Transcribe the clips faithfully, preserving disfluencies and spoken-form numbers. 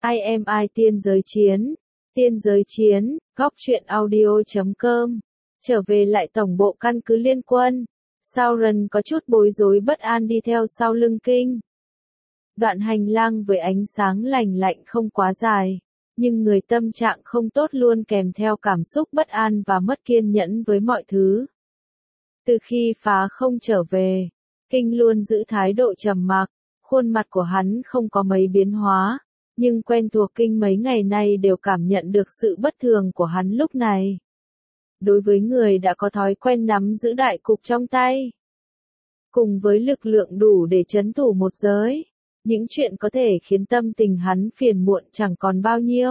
I am I tiên giới chiến, tiên giới chiến, góc truyện audio chấm com. Trở về lại tổng bộ căn cứ liên quân, Sauron có chút bối rối bất an đi theo sau lưng Kinh. Đoạn hành lang với ánh sáng lành lạnh không quá dài, nhưng người tâm trạng không tốt luôn kèm theo cảm xúc bất an và mất kiên nhẫn với mọi thứ. Từ khi phá không trở về, Kinh luôn giữ thái độ trầm mặc, khuôn mặt của hắn không có mấy biến hóa, nhưng quen thuộc Kinh mấy ngày nay đều cảm nhận được sự bất thường của hắn lúc này. Đối với người đã có thói quen nắm giữ đại cục trong tay, cùng với lực lượng đủ để trấn thủ một giới, những chuyện có thể khiến tâm tình hắn phiền muộn chẳng còn bao nhiêu.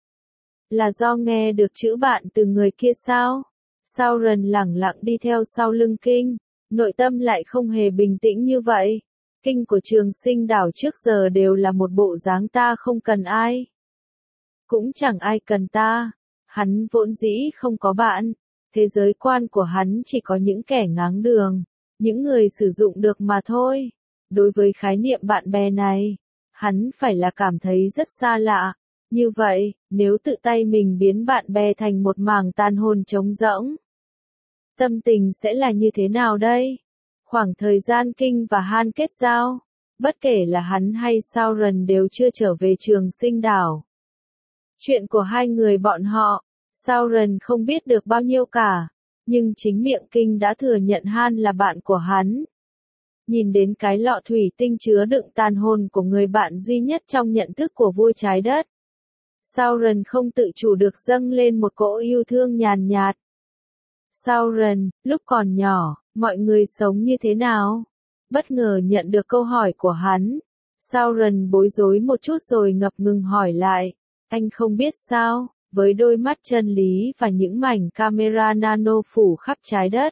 Là do nghe được chữ bạn từ người kia sao? Sauron lẳng lặng đi theo sau lưng Kinh, nội tâm lại không hề bình tĩnh như vậy. Kinh của Trường Sinh đảo trước giờ đều là một bộ dáng ta không cần ai, cũng chẳng ai cần ta. Hắn vốn dĩ không có bạn, thế giới quan của hắn chỉ có những kẻ ngáng đường, những người sử dụng được mà thôi. Đối với khái niệm bạn bè này, hắn phải là cảm thấy rất xa lạ. Như vậy, nếu tự tay mình biến bạn bè thành một mảng tàn hồn trống rỗng, tâm tình sẽ là như thế nào đây? Khoảng thời gian Kinh và Han kết giao, bất kể là hắn hay Sauron đều chưa trở về Trường Sinh đảo. Chuyện của hai người bọn họ, Sauron không biết được bao nhiêu cả, nhưng chính miệng Kinh đã thừa nhận Han là bạn của hắn. Nhìn đến cái lọ thủy tinh chứa đựng tàn hồn của người bạn duy nhất trong nhận thức của vua trái đất, Sauron không tự chủ được dâng lên một cỗ yêu thương nhàn nhạt. Sauron, lúc còn nhỏ, mọi người sống như thế nào? Bất ngờ nhận được câu hỏi của hắn, Sauron bối rối một chút rồi ngập ngừng hỏi lại, anh không biết sao? Với đôi mắt chân lý và những mảnh camera nano phủ khắp trái đất,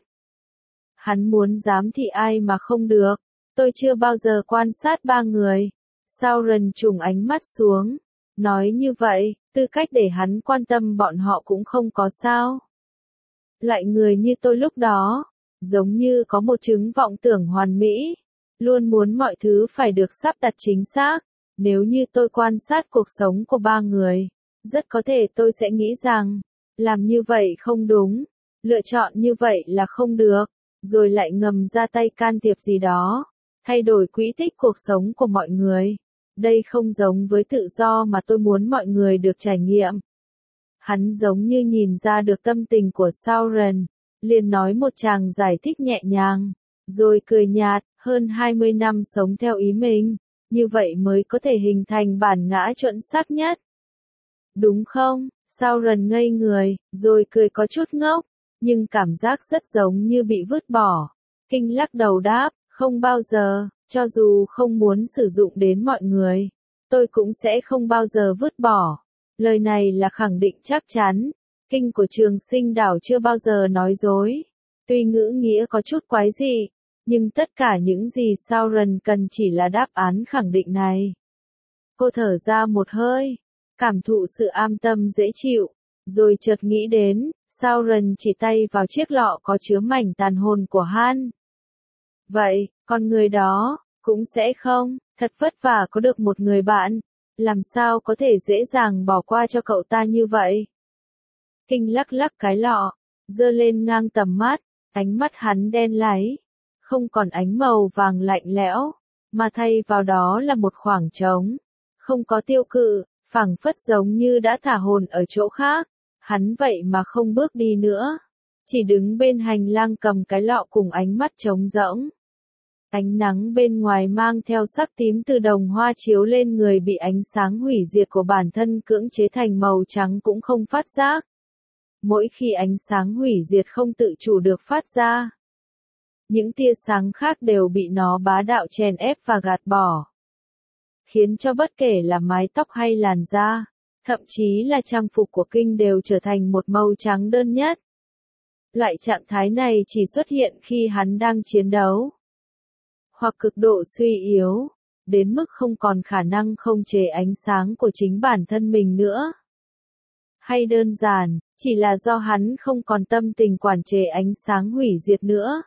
hắn muốn giám thị ai mà không được. Tôi chưa bao giờ quan sát ba người. Sauron trùng ánh mắt xuống, nói như vậy, tư cách để hắn quan tâm bọn họ cũng không có sao. Loại người như tôi lúc đó, giống như có một chứng vọng tưởng hoàn mỹ, luôn muốn mọi thứ phải được sắp đặt chính xác. Nếu như tôi quan sát cuộc sống của ba người, rất có thể tôi sẽ nghĩ rằng, làm như vậy không đúng, lựa chọn như vậy là không được, rồi lại ngầm ra tay can thiệp gì đó, thay đổi quỹ tích cuộc sống của mọi người. Đây không giống với tự do mà tôi muốn mọi người được trải nghiệm. Hắn giống như nhìn ra được tâm tình của Sauron, liền nói một tràng giải thích nhẹ nhàng, rồi cười nhạt, hơn hai mươi năm sống theo ý mình, như vậy mới có thể hình thành bản ngã chuẩn xác nhất. Đúng không? Sauron ngây người, rồi cười có chút ngốc, nhưng cảm giác rất giống như bị vứt bỏ. Kinh lắc đầu đáp, không bao giờ, cho dù không muốn sử dụng đến mọi người, tôi cũng sẽ không bao giờ vứt bỏ. Lời này là khẳng định chắc chắn. Kinh của Trường Sinh đảo chưa bao giờ nói dối. Tuy ngữ nghĩa có chút quái dị, nhưng tất cả những gì Sauron cần chỉ là đáp án khẳng định này. Cô thở ra một hơi, cảm thụ sự an tâm dễ chịu, rồi chợt nghĩ đến, Sauron chỉ tay vào chiếc lọ có chứa mảnh tàn hồn của Han. Vậy, con người đó, cũng sẽ không, thật vất vả có được một người bạn, làm sao có thể dễ dàng bỏ qua cho cậu ta như vậy? Kinh lắc lắc cái lọ, giơ lên ngang tầm mắt, ánh mắt hắn đen láy, không còn ánh màu vàng lạnh lẽo, mà thay vào đó là một khoảng trống, không có tiêu cự, phảng phất giống như đã thả hồn ở chỗ khác. Hắn vậy mà không bước đi nữa, chỉ đứng bên hành lang cầm cái lọ cùng ánh mắt trống rỗng. Ánh nắng bên ngoài mang theo sắc tím từ đồng hoa chiếu lên người bị ánh sáng hủy diệt của bản thân cưỡng chế thành màu trắng cũng không phát giác. Mỗi khi ánh sáng hủy diệt không tự chủ được phát ra, những tia sáng khác đều bị nó bá đạo chèn ép và gạt bỏ, khiến cho bất kể là mái tóc hay làn da, thậm chí là trang phục của Kinh đều trở thành một màu trắng đơn nhất. Loại trạng thái này chỉ xuất hiện khi hắn đang chiến đấu, hoặc cực độ suy yếu, đến mức không còn khả năng khống chế ánh sáng của chính bản thân mình nữa. Hay đơn giản, chỉ là do hắn không còn tâm tình quản chế ánh sáng hủy diệt nữa.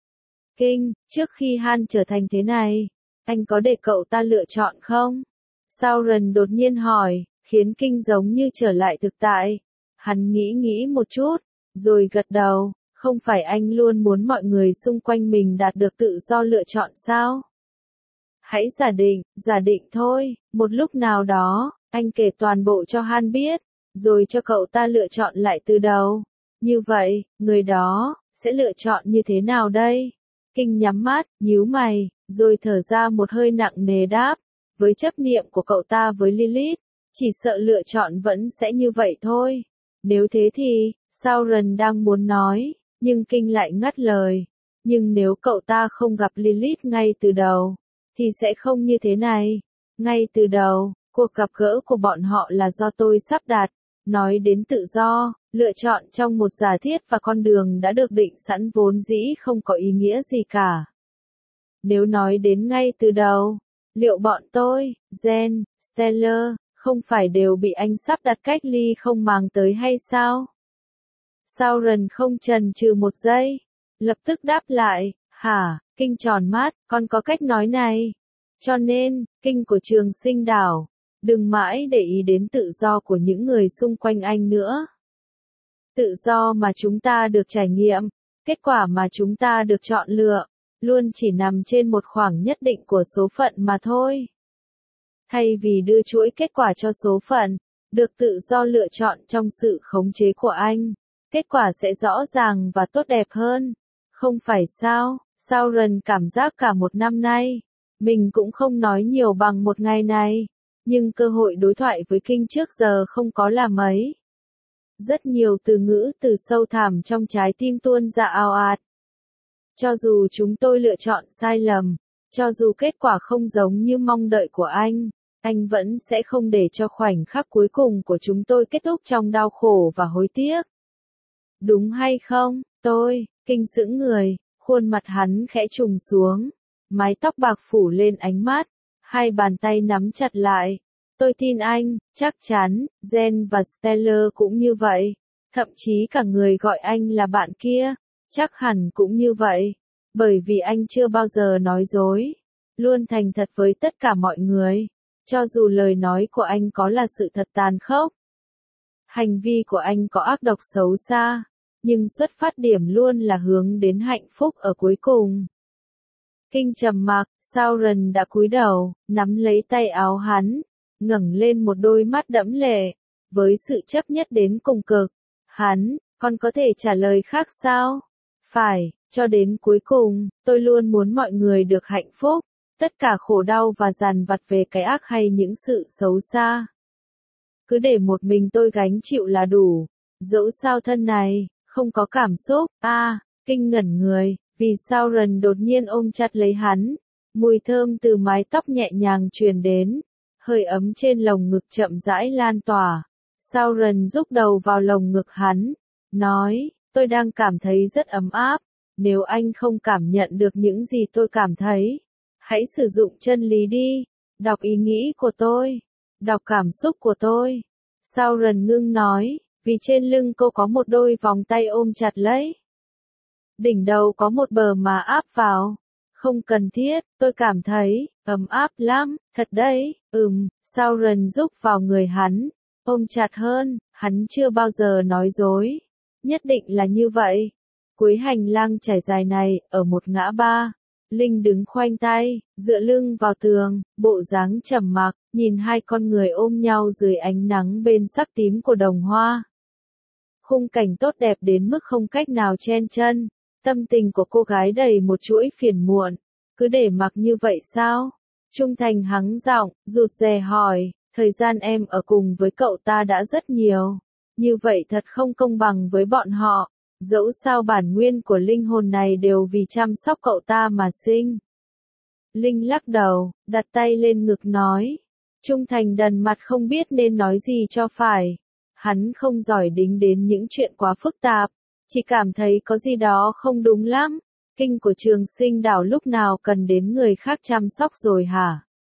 Kinh, trước khi Han trở thành thế này, anh có để cậu ta lựa chọn không? Sauron đột nhiên hỏi, khiến Kinh giống như trở lại thực tại. Hắn nghĩ nghĩ một chút, rồi gật đầu, không phải anh luôn muốn mọi người xung quanh mình đạt được tự do lựa chọn sao? Hãy giả định, giả định thôi, một lúc nào đó, anh kể toàn bộ cho Han biết, rồi cho cậu ta lựa chọn lại từ đầu. Như vậy, người đó, sẽ lựa chọn như thế nào đây? Kinh nhắm mắt, nhíu mày, rồi thở ra một hơi nặng nề đáp, với chấp niệm của cậu ta với Lilith, chỉ sợ lựa chọn vẫn sẽ như vậy thôi. Nếu thế thì, Sauron đang muốn nói, nhưng Kinh lại ngắt lời. Nhưng nếu cậu ta không gặp Lilith ngay từ đầu, thì sẽ không như thế này. Ngay từ đầu, cuộc gặp gỡ của bọn họ là do tôi sắp đặt. Nói đến tự do, lựa chọn trong một giả thiết và con đường đã được định sẵn vốn dĩ không có ý nghĩa gì cả. Nếu nói đến ngay từ đầu, liệu bọn tôi, Jen, Stellar, không phải đều bị anh sắp đặt cách ly không màng tới hay sao? Sauron không chần chừ một giây, lập tức đáp lại, hả, Kinh tròn mắt, con có cách nói này. Cho nên, Kinh của Trường Sinh Đảo, đừng mãi để ý đến tự do của những người xung quanh anh nữa. Tự do mà chúng ta được trải nghiệm, kết quả mà chúng ta được chọn lựa, luôn chỉ nằm trên một khoảng nhất định của số phận mà thôi. Thay vì đưa chuỗi kết quả cho số phận, được tự do lựa chọn trong sự khống chế của anh, kết quả sẽ rõ ràng và tốt đẹp hơn. Không phải sao? Sauron cảm giác cả một năm nay, mình cũng không nói nhiều bằng một ngày này, nhưng cơ hội đối thoại với Kinh trước giờ không có là mấy. Rất nhiều từ ngữ từ sâu thẳm trong trái tim tuôn ra ào ạt. Cho dù chúng tôi lựa chọn sai lầm, cho dù kết quả không giống như mong đợi của anh, anh vẫn sẽ không để cho khoảnh khắc cuối cùng của chúng tôi kết thúc trong đau khổ và hối tiếc. Đúng hay không? Tôi, Kinh sững người, khuôn mặt hắn khẽ trùng xuống, mái tóc bạc phủ lên ánh mắt, hai bàn tay nắm chặt lại. Tôi tin anh, chắc chắn, Jen và Stellar cũng như vậy, thậm chí cả người gọi anh là bạn kia, chắc hẳn cũng như vậy, bởi vì anh chưa bao giờ nói dối, luôn thành thật với tất cả mọi người, cho dù lời nói của anh có là sự thật tàn khốc. Hành vi của anh có ác độc xấu xa, nhưng xuất phát điểm luôn là hướng đến hạnh phúc ở cuối cùng. Kinh trầm mặc, Sauron đã cúi đầu, nắm lấy tay áo hắn, ngẩng lên một đôi mắt đẫm lệ, với sự chấp nhất đến cùng cực. Hắn, con có thể trả lời khác sao? Phải, cho đến cuối cùng, tôi luôn muốn mọi người được hạnh phúc, tất cả khổ đau và dằn vặt về cái ác hay những sự xấu xa. Cứ để một mình tôi gánh chịu là đủ, dẫu sao thân này, không có cảm xúc. A, à, Kinh ngẩn người, vì Sauron đột nhiên ôm chặt lấy hắn, mùi thơm từ mái tóc nhẹ nhàng truyền đến, hơi ấm trên lồng ngực chậm rãi lan tỏa. Sauron rúc đầu vào lồng ngực hắn, nói, tôi đang cảm thấy rất ấm áp, nếu anh không cảm nhận được những gì tôi cảm thấy, hãy sử dụng chân lý đi, đọc ý nghĩ của tôi, đọc cảm xúc của tôi. Sauron ngưng nói, vì trên lưng cô có một đôi vòng tay ôm chặt lấy. Đỉnh đầu có một bờ mà áp vào. Không cần thiết, tôi cảm thấy, ấm áp lắm, thật đấy, ừm, Sauron rúc vào người hắn, ôm chặt hơn, hắn chưa bao giờ nói dối. Nhất định là như vậy. Cuối hành lang trải dài này, ở một ngã ba, Linh đứng khoanh tay, dựa lưng vào tường, bộ dáng trầm mặc, nhìn hai con người ôm nhau dưới ánh nắng bên sắc tím của đồng hoa. Khung cảnh tốt đẹp đến mức không cách nào chen chân. Tâm tình của cô gái đầy một chuỗi phiền muộn, cứ để mặc như vậy sao? Trung Thành hắng giọng, rụt rè hỏi, thời gian em ở cùng với cậu ta đã rất nhiều, như vậy thật không công bằng với bọn họ, dẫu sao bản nguyên của linh hồn này đều vì chăm sóc cậu ta mà sinh. Linh lắc đầu, đặt tay lên ngực nói, Trung Thành đần mặt không biết nên nói gì cho phải, hắn không giỏi đính đến những chuyện quá phức tạp. Chỉ cảm thấy có gì đó không đúng lắm. Kinh của Trường Sinh Đảo lúc nào cần đến người khác chăm sóc rồi hả?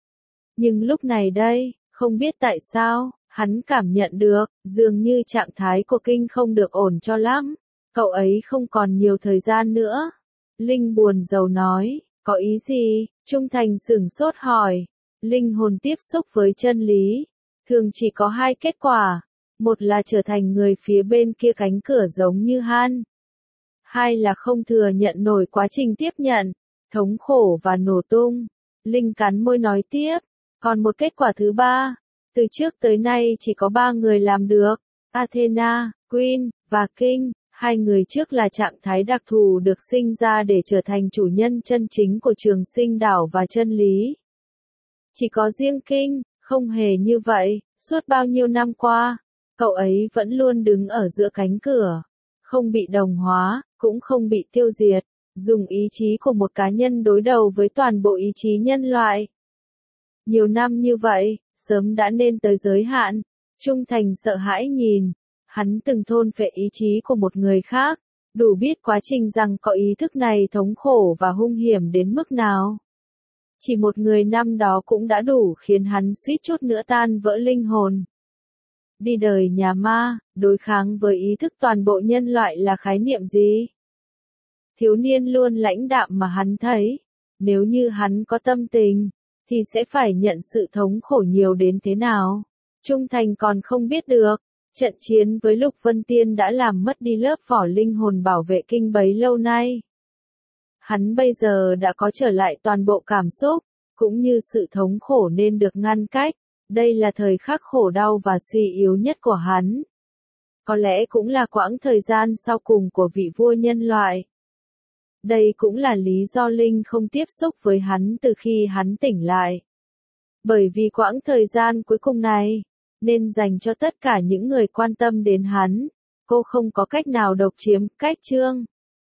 Nhưng lúc này đây, không biết tại sao, hắn cảm nhận được, dường như trạng thái của Kinh không được ổn cho lắm. Cậu ấy không còn nhiều thời gian nữa. Linh buồn rầu nói, có ý gì? Trung Thành sửng sốt hỏi. Linh hồn tiếp xúc với chân lý, thường chỉ có hai kết quả. Một là trở thành người phía bên kia cánh cửa giống như Han. Hai là không thừa nhận nổi quá trình tiếp nhận, thống khổ và nổ tung. Linh cắn môi nói tiếp. Còn một kết quả thứ ba. Từ trước tới nay chỉ có ba người làm được. Athena, Queen, và King. Hai người trước là trạng thái đặc thù được sinh ra để trở thành chủ nhân chân chính của trường sinh đảo và chân lý. Chỉ có riêng King, không hề như vậy. Suốt bao nhiêu năm qua, cậu ấy vẫn luôn đứng ở giữa cánh cửa. Không bị đồng hóa, cũng không bị tiêu diệt. Dùng ý chí của một cá nhân đối đầu với toàn bộ ý chí nhân loại. Nhiều năm như vậy, sớm đã nên tới giới hạn. Trung thành sợ hãi nhìn. Hắn từng thôn phệ ý chí của một người khác, đủ biết quá trình rằng có ý thức này thống khổ và hung hiểm đến mức nào. Chỉ một người năm đó cũng đã đủ khiến hắn suýt chút nữa tan vỡ linh hồn. Đi đời nhà ma, đối kháng với ý thức toàn bộ nhân loại là khái niệm gì? Thiếu niên luôn lãnh đạm mà hắn thấy, nếu như hắn có tâm tình, thì sẽ phải nhận sự thống khổ nhiều đến thế nào. Trung thành còn không biết được. Trận chiến với Lục Vân Tiên đã làm mất đi lớp vỏ linh hồn bảo vệ Kinh bấy lâu nay. Hắn bây giờ đã có trở lại toàn bộ cảm xúc, cũng như sự thống khổ nên được ngăn cách. Đây là thời khắc khổ đau và suy yếu nhất của hắn. Có lẽ cũng là quãng thời gian sau cùng của vị vua nhân loại. Đây cũng là lý do Linh không tiếp xúc với hắn từ khi hắn tỉnh lại. Bởi vì quãng thời gian cuối cùng này, nên dành cho tất cả những người quan tâm đến hắn. Cô không có cách nào độc chiếm cách chương.